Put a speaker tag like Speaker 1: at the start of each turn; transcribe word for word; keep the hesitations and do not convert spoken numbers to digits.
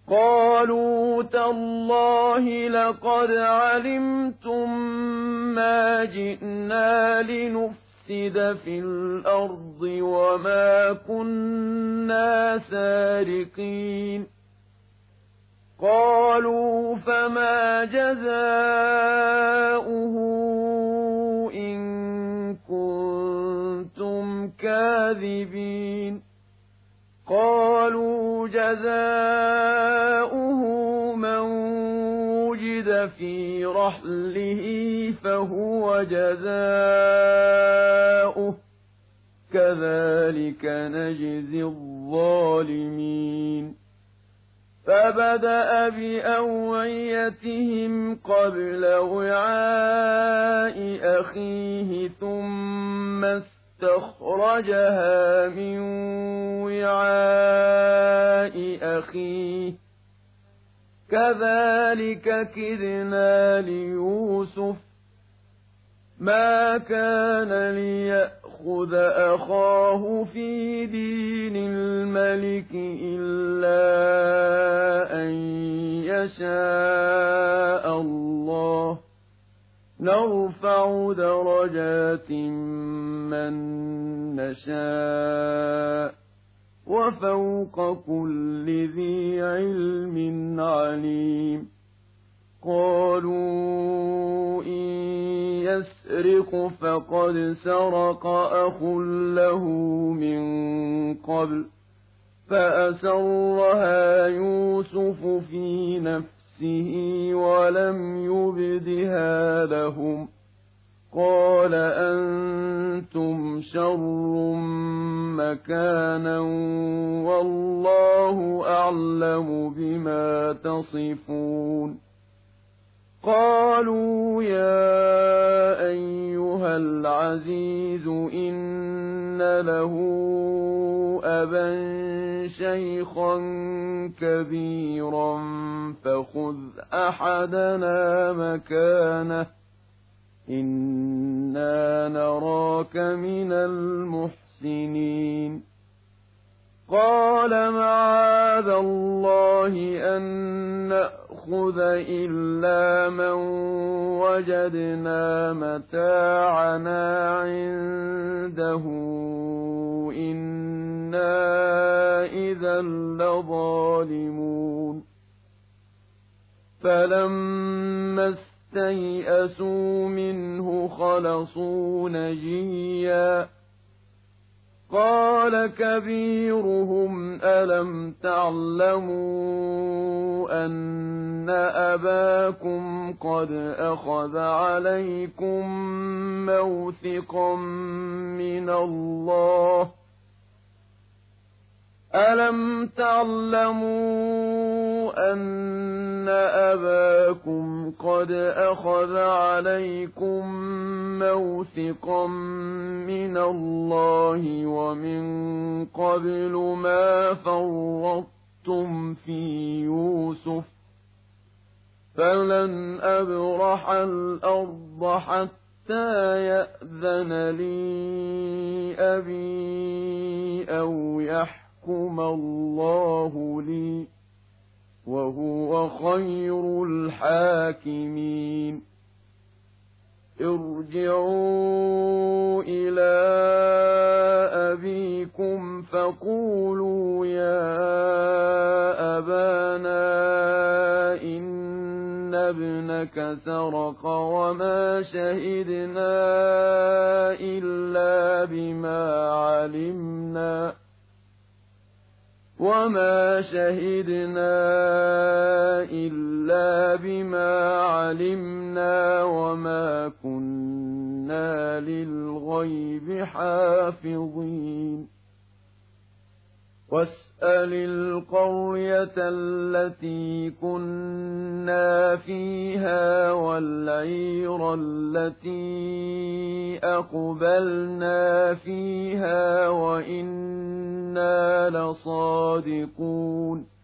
Speaker 1: قالوا تالله لقد علمتم ما جئنا لنفسد في الأرض وما كنا سارقين قالوا فما جزاؤه إن كنتم كاذبين قالوا جزاؤه من وجد في رحله فهو جزاؤه كذلك نجزي الظالمين فبدأ بأوعيتهم قبل وعاء أخيه ثم استخرجها من وعاء أخيه كذلك كدنا ليوسف ما كان ليأخذ أخاه في دين الملك إلا أن يشاء الله نرفع درجات من نشاء وفوق كل ذي علم عليم قالوا إن يسرق فقد سرق أخ له من قبل فأسرها يوسف في نفسه ولم يبدها لهم قال أنتم شر مكانا والله أعلم بما تصفون قالوا يا أيها العزيز إن له أبا شيخا كبيرا فخذ أحدنا مكانه إنا نراك من المحسنين قال معاذ الله أن نأخذ إلا من وجدنا متاعنا عنده إنا إذا لظالمون فلما استيئسوا منه خلصوا نجيا قال كبيرهم ألم تعلموا أن أباكم قد أخذ عليكم موثقا من الله ألم تعلموا أن أباكم قد أخذ عليكم موثقا من الله ومن قبل ما فرطتم في يوسف فلن أبرح الأرض حتى يأذن لي أبي أو يحكم يحكم الله لي وهو خير الحاكمين ارجعوا إلى أبيكم فقولوا يا أبانا إن ابنك سرق وما شهدنا إلا بما علمنا وما شهدنا إلا بما علمنا وما كنا للغيب حافظين واسأل القرية التي كنا فيها والعير التي أقبلنا فيها وإنا لصادقون